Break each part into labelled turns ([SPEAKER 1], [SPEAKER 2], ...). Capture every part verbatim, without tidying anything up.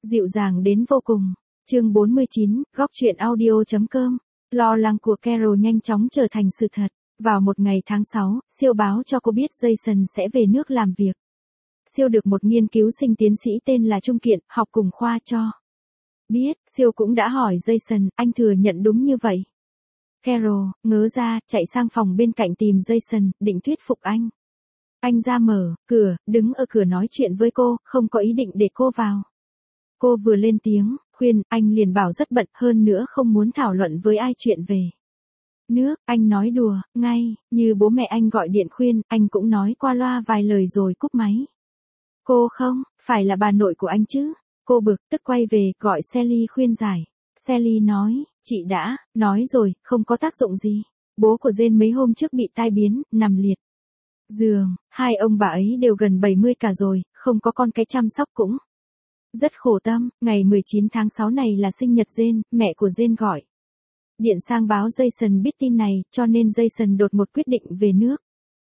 [SPEAKER 1] Dịu dàng đến vô cùng. Chương bốn mươi chín, góc truyện audio chấm com. Lo lắng của Carol nhanh chóng trở thành sự thật. Vào một ngày tháng sáu, siêu báo cho cô biết Jason sẽ về nước làm việc. Siêu được một nghiên cứu sinh tiến sĩ tên là Trung Kiện, học cùng khoa cho. Biết, siêu cũng đã hỏi Jason, anh thừa nhận đúng như vậy. Carol, ngớ ra, chạy sang phòng bên cạnh tìm Jason, định thuyết phục anh. Anh ra mở cửa, đứng ở cửa nói chuyện với cô, không có ý định để cô vào. Cô vừa lên tiếng, khuyên, anh liền bảo rất bận, hơn nữa không muốn thảo luận với ai chuyện về nước. Anh nói đùa, ngay, như bố mẹ anh gọi điện khuyên, anh cũng nói qua loa vài lời rồi cúp máy. Cô không, phải là bà nội của anh chứ. Cô bực, tức quay về, gọi Sally khuyên giải. Sally nói, chị đã, nói rồi, không có tác dụng gì. Bố của Jane mấy hôm trước bị tai biến, nằm liệt giường, hai ông bà ấy đều gần bảy mươi cả rồi, không có con cái chăm sóc cũng rất khổ tâm. Ngày mười chín tháng sáu này là sinh nhật Jane, mẹ của Jane gọi điện sang báo Jason biết tin này, cho nên Jason đột ngột quyết định về nước.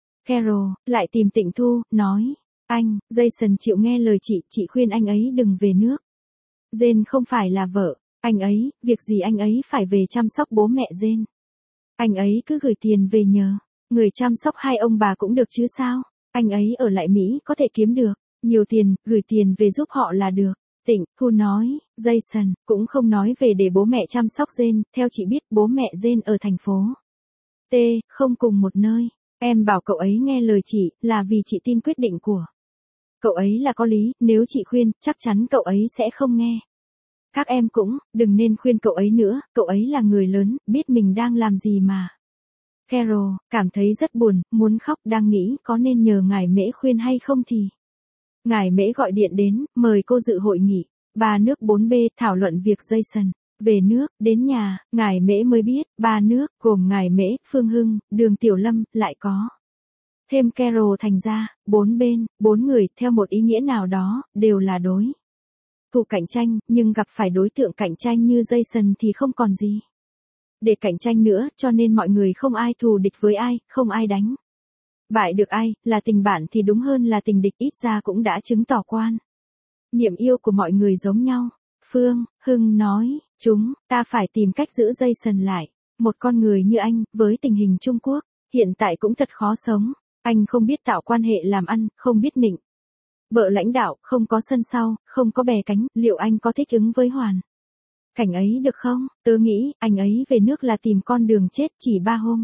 [SPEAKER 1] Carol lại tìm Tịnh Thu, nói, anh, Jason chịu nghe lời chị, chị khuyên anh ấy đừng về nước. Jane không phải là vợ anh ấy, việc gì anh ấy phải về chăm sóc bố mẹ Jane. Anh ấy cứ gửi tiền về nhờ người chăm sóc hai ông bà cũng được chứ sao. Anh ấy ở lại Mỹ có thể kiếm được nhiều tiền, gửi tiền về giúp họ là được. Tịnh Thu nói, Jason cũng không nói về để bố mẹ chăm sóc Jane, theo chị biết bố mẹ Jane ở thành phố T, không cùng một nơi. Em bảo cậu ấy nghe lời chị, là vì chị tin quyết định của cậu ấy là có lý, nếu chị khuyên, chắc chắn cậu ấy sẽ không nghe. Các em cũng, đừng nên khuyên cậu ấy nữa, cậu ấy là người lớn, biết mình đang làm gì mà. Carol, cảm thấy rất buồn, muốn khóc, đang nghĩ có nên nhờ ngài Mễ khuyên hay không thì. Ngài Mễ gọi điện đến, mời cô dự hội nghị, ba nước bốn B thảo luận việc Jason về nước. Đến nhà, ngài Mễ mới biết, ba nước, gồm ngài Mễ, Phương Hưng, Đường Tiểu Lâm, lại có thêm Carol, thành ra, bốn bên, bốn người, theo một ý nghĩa nào đó, đều là đối thủ cạnh tranh, nhưng gặp phải đối tượng cạnh tranh như Jason thì không còn gì để cạnh tranh nữa, cho nên mọi người không ai thù địch với ai, không ai đánh bại được ai, là tình bạn thì đúng hơn là tình địch, ít ra cũng đã chứng tỏ quan niệm yêu của mọi người giống nhau. Phương Hưng nói, chúng ta phải tìm cách giữ Jason lại. Một con người như anh, với tình hình Trung Quốc hiện tại cũng thật khó sống. Anh không biết tạo quan hệ làm ăn, không biết nịnh bợ lãnh đạo, không có sân sau, không có bè cánh, liệu anh có thích ứng với hoàn cảnh ấy được không? Tớ nghĩ, anh ấy về nước là tìm con đường chết, chỉ ba hôm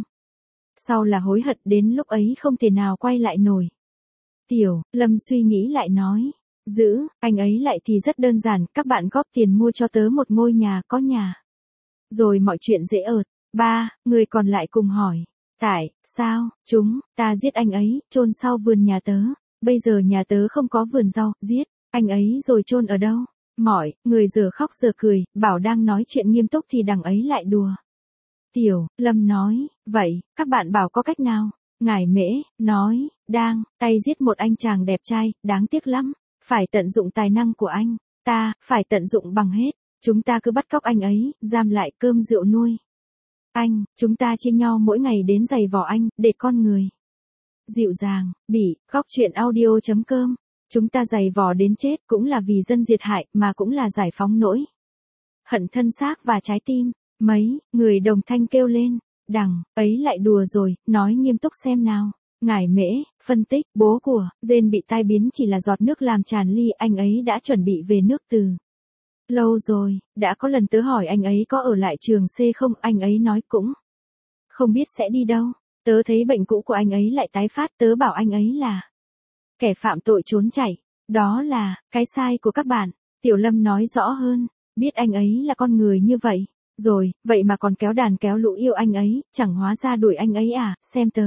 [SPEAKER 1] sau là hối hận, đến lúc ấy không thể nào quay lại nổi. Tiểu Lâm suy nghĩ lại nói, giữ anh ấy lại thì rất đơn giản, các bạn góp tiền mua cho tớ một ngôi nhà, có nhà rồi mọi chuyện dễ ợt. Ba người còn lại cùng hỏi, tại sao chúng ta giết anh ấy, chôn sau vườn nhà tớ? Bây giờ nhà tớ không có vườn rau, giết anh ấy rồi chôn ở đâu? Mọi người giờ khóc giờ cười, bảo đang nói chuyện nghiêm túc thì đằng ấy lại đùa. Tiểu Lâm nói, vậy, các bạn bảo có cách nào? Ngải Mễ nói, đang tay giết một anh chàng đẹp trai, đáng tiếc lắm, phải tận dụng tài năng của anh ta, phải tận dụng bằng hết. Chúng ta cứ bắt cóc anh ấy, giam lại, cơm rượu nuôi anh, chúng ta chia nhau mỗi ngày đến giày vò anh, để con người dịu dàng, bỉ, góc truyện audio chấm com. Chúng ta giày vò đến chết, cũng là vì dân diệt hại, mà cũng là giải phóng nỗi hận thân xác và trái tim. Mấy người đồng thanh kêu lên, đằng ấy lại đùa rồi, nói nghiêm túc xem nào. Ngải Mễ phân tích, bố của Jane bị tai biến chỉ là giọt nước làm tràn ly, anh ấy đã chuẩn bị về nước từ lâu rồi. Đã có lần tớ hỏi anh ấy có ở lại trường C không, anh ấy nói cũng không biết sẽ đi đâu. Tớ thấy bệnh cũ của anh ấy lại tái phát, tớ bảo anh ấy là kẻ phạm tội trốn chạy. Đó là cái sai của các bạn. Tiểu Lâm nói rõ hơn, biết anh ấy là con người như vậy rồi, vậy mà còn kéo đàn kéo lũ yêu anh ấy, chẳng hóa ra đuổi anh ấy à? Xem tớ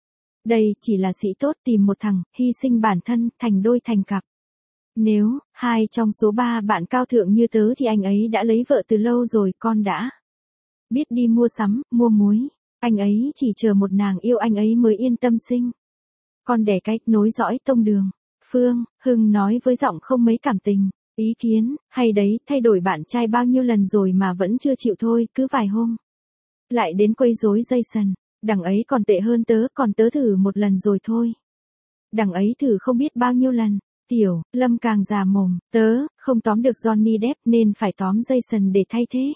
[SPEAKER 1] đây chỉ là sĩ tốt tìm một thằng, hy sinh bản thân, thành đôi thành cặp. Nếu hai trong số ba bạn cao thượng như tớ thì anh ấy đã lấy vợ từ lâu rồi, con đã biết đi mua sắm, mua muối. Anh ấy chỉ chờ một nàng yêu anh ấy mới yên tâm sinh con đẻ cái, nối dõi tông đường. Phương Hưng nói với giọng không mấy cảm tình, ý kiến hay đấy, thay đổi bạn trai bao nhiêu lần rồi mà vẫn chưa chịu thôi, cứ vài hôm lại đến quấy rối Jason. Đằng ấy còn tệ hơn tớ, còn tớ thử một lần rồi thôi. Đằng ấy thử không biết bao nhiêu lần. Tiểu, Lâm càng già mồm, tớ, không tóm được Johnny Depp nên phải tóm Jason để thay thế.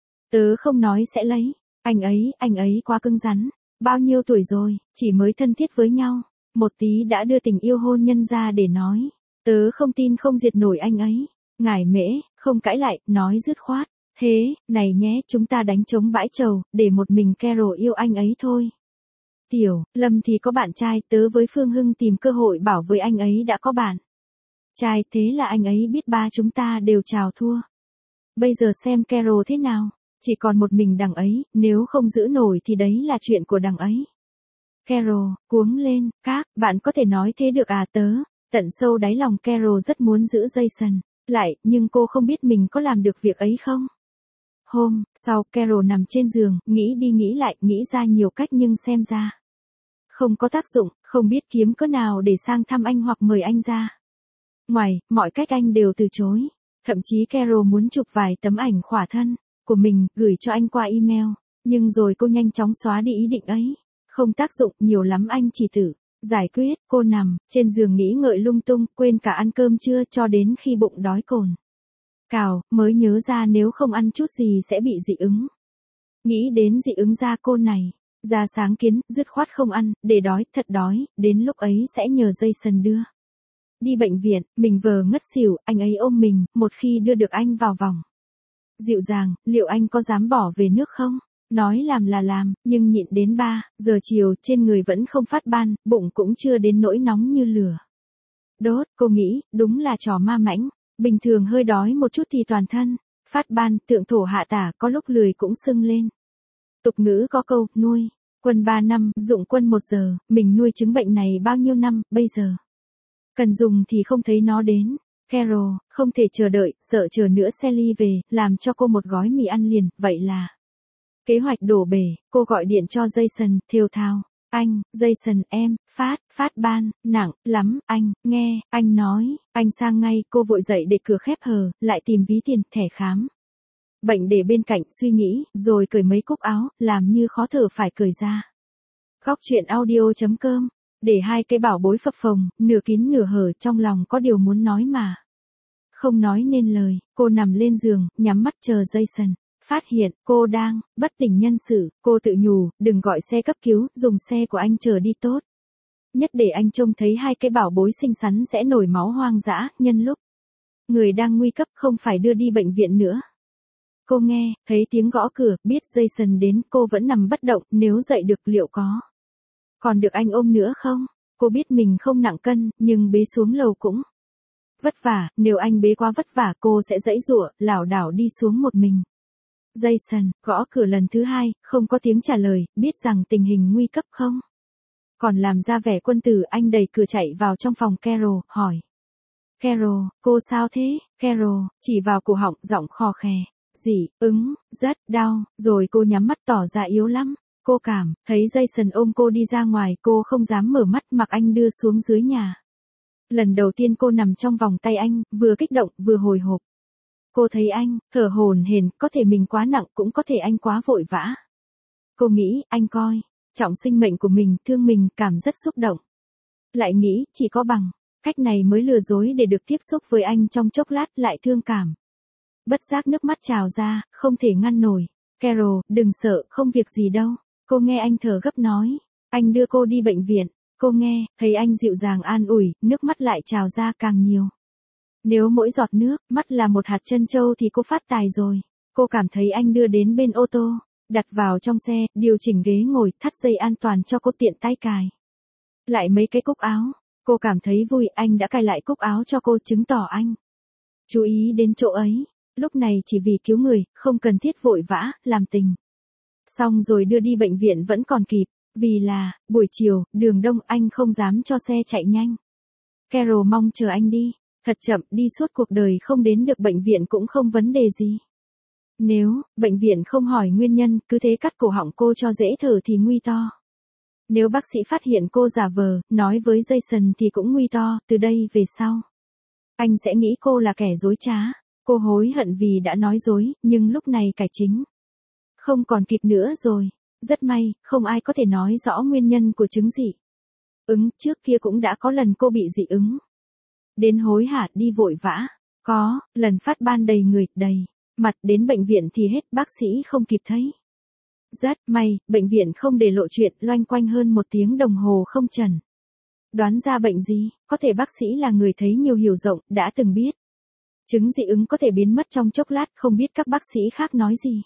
[SPEAKER 1] Tớ không nói sẽ lấy, anh ấy, anh ấy quá cứng rắn, bao nhiêu tuổi rồi, chỉ mới thân thiết với nhau, một tí đã đưa tình yêu hôn nhân ra để nói. Tớ không tin không diệt nổi anh ấy. Ngải Mễ, không cãi lại, nói dứt khoát. Thế, này nhé, chúng ta đánh trống bãi trầu, để một mình Carol yêu anh ấy thôi. Tiểu, Lâm thì có bạn trai, tớ với Phương Hưng tìm cơ hội bảo với anh ấy đã có bạn trai, thế là anh ấy biết ba chúng ta đều chào thua. Bây giờ xem Carol thế nào, chỉ còn một mình đằng ấy, nếu không giữ nổi thì đấy là chuyện của đằng ấy. Carol, cuống lên, các, bạn có thể nói thế được à tớ, tận sâu đáy lòng Carol rất muốn giữ Jason lại, nhưng cô không biết mình có làm được việc ấy không. Hôm sau, Carol nằm trên giường, nghĩ đi nghĩ lại, nghĩ ra nhiều cách nhưng xem ra không có tác dụng, không biết kiếm cớ nào để sang thăm anh hoặc mời anh ra. Ngoài, mọi cách anh đều từ chối. Thậm chí Carol muốn chụp vài tấm ảnh khỏa thân của mình, gửi cho anh qua email, nhưng rồi cô nhanh chóng xóa đi ý định ấy. Không tác dụng, nhiều lắm anh chỉ tự giải quyết. Cô nằm trên giường nghĩ ngợi lung tung, quên cả ăn cơm trưa cho đến khi bụng đói cồn cào, mới nhớ ra nếu không ăn chút gì sẽ bị dị ứng. Nghĩ đến dị ứng da cô này, ra sáng kiến, dứt khoát không ăn, để đói, thật đói, đến lúc ấy sẽ nhờ Jason đưa đi bệnh viện. Mình vờ ngất xỉu, anh ấy ôm mình, một khi đưa được anh vào vòng dịu dàng, liệu anh có dám bỏ về nước không? Nói làm là làm, nhưng nhịn đến ba giờ chiều, trên người vẫn không phát ban, bụng cũng chưa đến nỗi nóng như lửa đốt. Cô nghĩ, đúng là trò ma mãnh, bình thường hơi đói một chút thì toàn thân phát ban, thượng thổ hạ tả, có lúc lười cũng sưng lên. Tục ngữ có câu, nuôi quân ba năm, dụng quân một giờ, mình nuôi chứng bệnh này bao nhiêu năm, bây giờ cần dùng thì không thấy nó đến. Carol, không thể chờ đợi, sợ chờ nữa Sally về, làm cho cô một gói mì ăn liền, vậy là kế hoạch đổ bể. Cô gọi điện cho Jason, thều thào. Anh, Jason em, phát, phát ban, nặng, lắm, anh, nghe, anh nói, anh sang ngay. Cô vội dậy để cửa khép hờ, lại tìm ví tiền, thẻ khám bệnh để bên cạnh, suy nghĩ, rồi cởi mấy cúc áo, làm như khó thở phải cởi ra. Góc truyện audio.com, để hai cái bảo bối phập phồng, nửa kín nửa hở, trong lòng có điều muốn nói mà không nói nên lời. Cô nằm lên giường, nhắm mắt chờ Jason phát hiện cô đang bất tỉnh nhân sự. Cô tự nhủ, đừng gọi xe cấp cứu, dùng xe của anh chờ đi tốt nhất, để anh trông thấy hai cái bảo bối xinh xắn sẽ nổi máu hoang dã, nhân lúc người đang nguy cấp, không phải đưa đi bệnh viện nữa. Cô nghe thấy tiếng gõ cửa, biết Jason đến. Cô vẫn nằm bất động, nếu dậy được liệu có còn được anh ôm nữa không? Cô biết mình không nặng cân, nhưng bế xuống lầu cũng vất vả, nếu anh bế quá vất vả cô sẽ giãy giụa, lảo đảo đi xuống một mình. Jason gõ cửa lần thứ hai, không có tiếng trả lời, biết rằng tình hình nguy cấp không còn làm ra vẻ quân tử, anh đẩy cửa chạy vào trong phòng Carol, hỏi. Carol, cô sao thế? Carol chỉ vào cổ họng, giọng khò khè. Dị ứng, rất đau, rồi cô nhắm mắt tỏ ra yếu lắm. Cô cảm thấy Jason ôm cô đi ra ngoài, cô không dám mở mắt, mặc anh đưa xuống dưới nhà. Lần đầu tiên cô nằm trong vòng tay anh, vừa kích động, vừa hồi hộp. Cô thấy anh thở hổn hển, có thể mình quá nặng, cũng có thể anh quá vội vã. Cô nghĩ, anh coi trọng sinh mệnh của mình, thương mình, cảm rất xúc động. Lại nghĩ, chỉ có bằng cách này mới lừa dối để được tiếp xúc với anh trong chốc lát, lại thương cảm. Bất giác nước mắt trào ra, không thể ngăn nổi. Carol, đừng sợ, không việc gì đâu. Cô nghe anh thở gấp nói. Anh đưa cô đi bệnh viện. Cô nghe, thấy anh dịu dàng an ủi, nước mắt lại trào ra càng nhiều. Nếu mỗi giọt nước mắt là một hạt trân châu thì cô phát tài rồi. Cô cảm thấy anh đưa đến bên ô tô, đặt vào trong xe, điều chỉnh ghế ngồi, thắt dây an toàn cho cô tiện tay cài lại mấy cái cúc áo. Cô cảm thấy vui, anh đã cài lại cúc áo cho cô, chứng tỏ anh chú ý đến chỗ ấy. Lúc này chỉ vì cứu người, không cần thiết vội vã làm tình. Xong rồi đưa đi bệnh viện vẫn còn kịp, vì là buổi chiều, đường đông, anh không dám cho xe chạy nhanh. Carol mong chờ anh đi thật chậm, đi suốt cuộc đời không đến được bệnh viện cũng không vấn đề gì. Nếu bệnh viện không hỏi nguyên nhân, cứ thế cắt cổ họng cô cho dễ thở thì nguy to. Nếu bác sĩ phát hiện cô giả vờ nói với Jason thì cũng nguy to. Từ đây về sau, anh sẽ nghĩ cô là kẻ dối trá. Cô hối hận vì đã nói dối, nhưng lúc này cải chính không còn kịp nữa rồi. Rất may, không ai có thể nói rõ nguyên nhân của chứng dị ứng. Trước kia cũng đã có lần cô bị dị ứng đến hối hả đi vội vã. Có, lần phát ban đầy người, đầy mặt đến bệnh viện thì hết bác sĩ không kịp thấy. Rất may, bệnh viện không để lộ chuyện loanh quanh hơn một tiếng đồng hồ không trần. Đoán ra bệnh gì, có thể bác sĩ là người thấy nhiều hiểu rộng, đã từng biết. Chứng dị ứng có thể biến mất trong chốc lát, không biết các bác sĩ khác nói gì.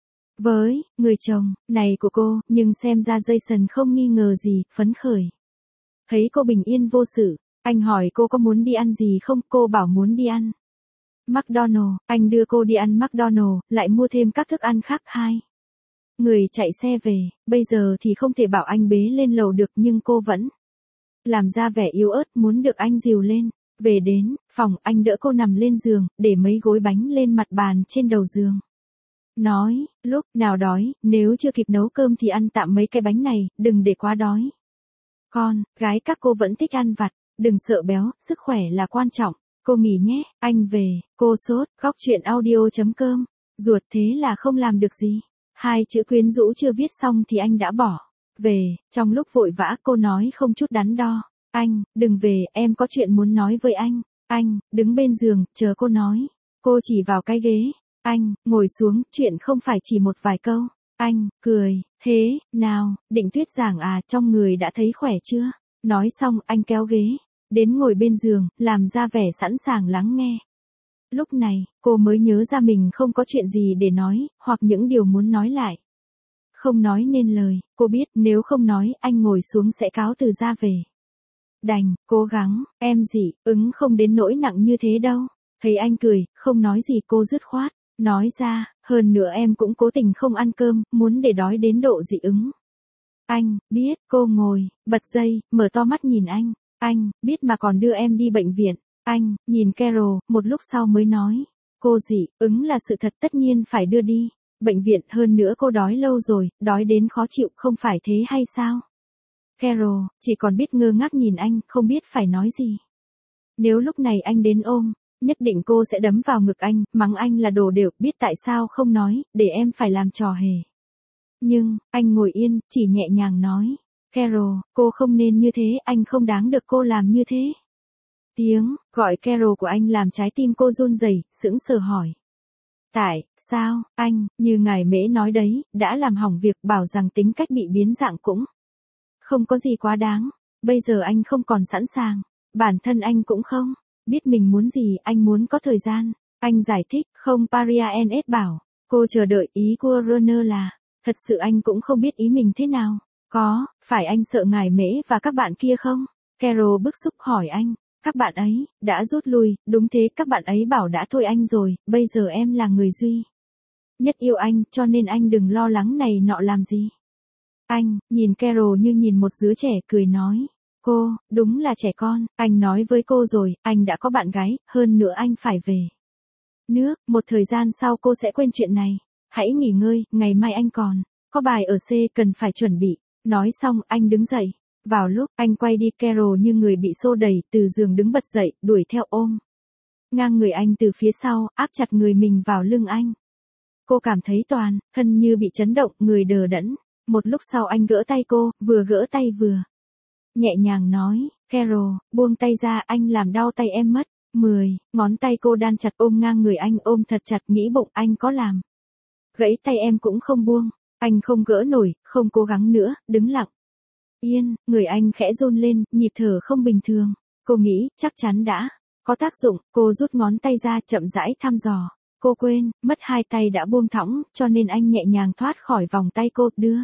[SPEAKER 1] Với người chồng này của cô, nhưng xem ra Jason không nghi ngờ gì, phấn khởi. Thấy cô bình yên vô sự, anh hỏi cô có muốn đi ăn gì không, cô bảo muốn đi ăn McDonald's, anh đưa cô đi ăn McDonald's, lại mua thêm các thức ăn khác. Hai người chạy xe về, bây giờ thì không thể bảo anh bế lên lầu được nhưng cô vẫn làm ra vẻ yếu ớt muốn được anh dìu lên. Về đến phòng, anh đỡ cô nằm lên giường, để mấy gối bánh lên mặt bàn trên đầu giường. Nói, lúc nào đói, nếu chưa kịp nấu cơm thì ăn tạm mấy cái bánh này, đừng để quá đói. Con, gái các cô vẫn thích ăn vặt, đừng sợ béo, sức khỏe là quan trọng. Cô nghỉ nhé, anh về, cô sốt, góc chuyện audio.com. Ruột thế là không làm được gì. Hai chữ quyến rũ chưa viết xong thì anh đã bỏ. Về, trong lúc vội vã cô nói không chút đắn đo. Anh, đừng về, em có chuyện muốn nói với anh. Anh, đứng bên giường, chờ cô nói. Cô chỉ vào cái ghế. Anh, ngồi xuống, chuyện không phải chỉ một vài câu. Anh, cười, thế, nào, định thuyết giảng à, trong người đã thấy khỏe chưa? Nói xong, anh kéo ghế, đến ngồi bên giường, làm ra vẻ sẵn sàng lắng nghe. Lúc này, cô mới nhớ ra mình không có chuyện gì để nói, hoặc những điều muốn nói lại. Không nói nên lời, cô biết nếu không nói, anh ngồi xuống sẽ cáo từ ra về. Đành, cố gắng, em dị ứng không đến nỗi nặng như thế đâu. Thấy anh cười, không nói gì cô dứt khoát. Nói ra, hơn nữa em cũng cố tình không ăn cơm, muốn để đói đến độ dị ứng. Anh, biết, cô ngồi, bật dây, mở to mắt nhìn anh. Anh, biết mà còn đưa em đi bệnh viện. Anh, nhìn Carol, một lúc sau mới nói. Cô dị ứng là sự thật, tất nhiên phải đưa đi bệnh viện, hơn nữa cô đói lâu rồi, đói đến khó chịu, không phải thế hay sao? Carol, chỉ còn biết ngơ ngác nhìn anh, không biết phải nói gì. Nếu lúc này anh đến ôm, nhất định cô sẽ đấm vào ngực anh, mắng anh là đồ đều, biết tại sao không nói, để em phải làm trò hề. Nhưng, anh ngồi yên, chỉ nhẹ nhàng nói. Carol, cô không nên như thế, anh không đáng được cô làm như thế. Tiếng gọi Carol của anh làm trái tim cô run rẩy, sững sờ hỏi. Tại sao, anh, như ngài Mễ nói đấy, đã làm hỏng việc, bảo rằng tính cách bị biến dạng cũng không có gì quá đáng. Bây giờ anh không còn sẵn sàng, bản thân anh cũng không biết mình muốn gì, anh muốn có thời gian. Anh giải thích, không. Parianes bảo, cô chờ đợi, ý của Runner là, thật sự anh cũng không biết ý mình thế nào. Có, phải anh sợ ngài Mễ và các bạn kia không? Carol bức xúc hỏi anh. Các bạn ấy đã rút lui, đúng thế, các bạn ấy bảo đã thôi anh rồi, bây giờ em là người duy nhất yêu anh, cho nên anh đừng lo lắng này nọ làm gì. Anh nhìn Carol như nhìn một đứa trẻ, cười nói. Cô, đúng là trẻ con, anh nói với cô rồi, anh đã có bạn gái, hơn nữa anh phải về nước, một thời gian sau cô sẽ quên chuyện này. Hãy nghỉ ngơi, ngày mai anh còn có bài ở C cần phải chuẩn bị. Nói xong, anh đứng dậy. Vào lúc anh quay đi, Carol như người bị xô đẩy, từ giường đứng bật dậy, đuổi theo ôm ngang người anh từ phía sau, áp chặt người mình vào lưng anh. Cô cảm thấy toàn thân như bị chấn động, người đờ đẫn. Một lúc sau anh gỡ tay cô, vừa gỡ tay vừa nhẹ nhàng nói. Carol, buông tay ra, anh làm đau tay em mất. Mười ngón tay cô đan chặt ôm ngang người anh, ôm thật chặt, nghĩ bụng anh có làm gãy tay em cũng không buông. Anh không gỡ nổi, không cố gắng nữa, đứng lặng yên, người anh khẽ run lên, nhịp thở không bình thường. Cô nghĩ, chắc chắn đã có tác dụng, cô rút ngón tay ra, chậm rãi thăm dò. Cô quên, mất hai tay đã buông thõng, cho nên anh nhẹ nhàng thoát khỏi vòng tay cô, đưa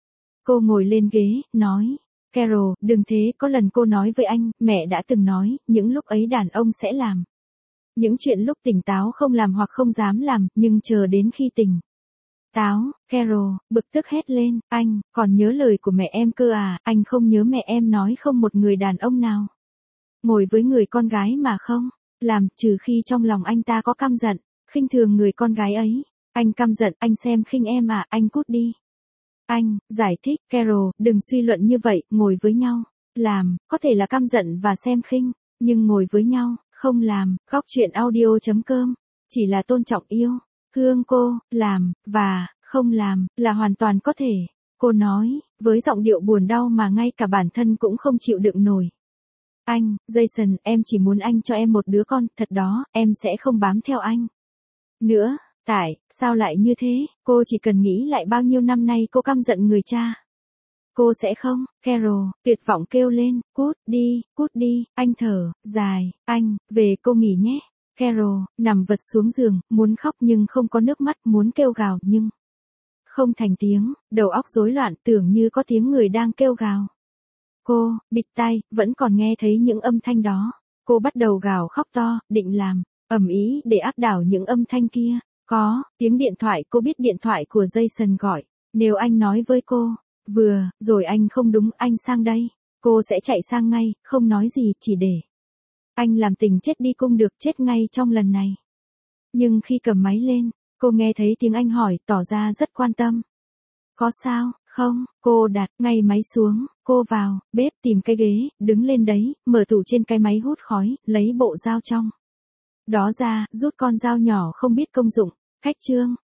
[SPEAKER 1] cô ngồi lên ghế, nói. Carol, đừng thế, có lần cô nói với anh, mẹ đã từng nói, những lúc ấy đàn ông sẽ làm những chuyện lúc tỉnh táo không làm hoặc không dám làm, nhưng chờ đến khi tỉnh táo. Carol, bực tức hét lên, anh, còn nhớ lời của mẹ em cơ à, anh không nhớ mẹ em nói không một người đàn ông nào ngồi với người con gái mà không làm, trừ khi trong lòng anh ta có căm giận, khinh thường người con gái ấy. Anh căm giận, anh xem khinh em à, anh cút đi. Anh, giải thích, Carol, đừng suy luận như vậy, ngồi với nhau, làm, có thể là căm giận và xem khinh, nhưng ngồi với nhau, không làm. Góc chuyện audio.com, chỉ là tôn trọng yêu, thương cô, làm, và, không làm, là hoàn toàn có thể. Cô nói, với giọng điệu buồn đau mà ngay cả bản thân cũng không chịu đựng nổi. Anh, Jason, em chỉ muốn anh cho em một đứa con, thật đó, em sẽ không bám theo anh nữa. Tại, sao lại như thế, cô chỉ cần nghĩ lại bao nhiêu năm nay cô căm giận người cha. Cô sẽ không, Carol, tuyệt vọng kêu lên, cút đi, cút đi, anh thở, dài, anh, về cô nghỉ nhé. Carol, nằm vật xuống giường, muốn khóc nhưng không có nước mắt, muốn kêu gào nhưng không thành tiếng, đầu óc rối loạn tưởng như có tiếng người đang kêu gào. Cô, bịt tai, vẫn còn nghe thấy những âm thanh đó. Cô bắt đầu gào khóc to, định làm ầm ĩ để áp đảo những âm thanh kia. Có, tiếng điện thoại, cô biết điện thoại của Jason gọi. Nếu anh nói với cô, vừa, rồi anh không đúng, anh sang đây. Cô sẽ chạy sang ngay, không nói gì, chỉ để anh làm tình chết đi cũng được, chết ngay trong lần này. Nhưng khi cầm máy lên, cô nghe thấy tiếng anh hỏi, tỏ ra rất quan tâm. Có sao, không, cô đặt ngay máy xuống, cô vào, bếp tìm cái ghế, đứng lên đấy, mở tủ trên cái máy hút khói, lấy bộ dao trong đó ra, rút con dao nhỏ không biết công dụng. Cách chương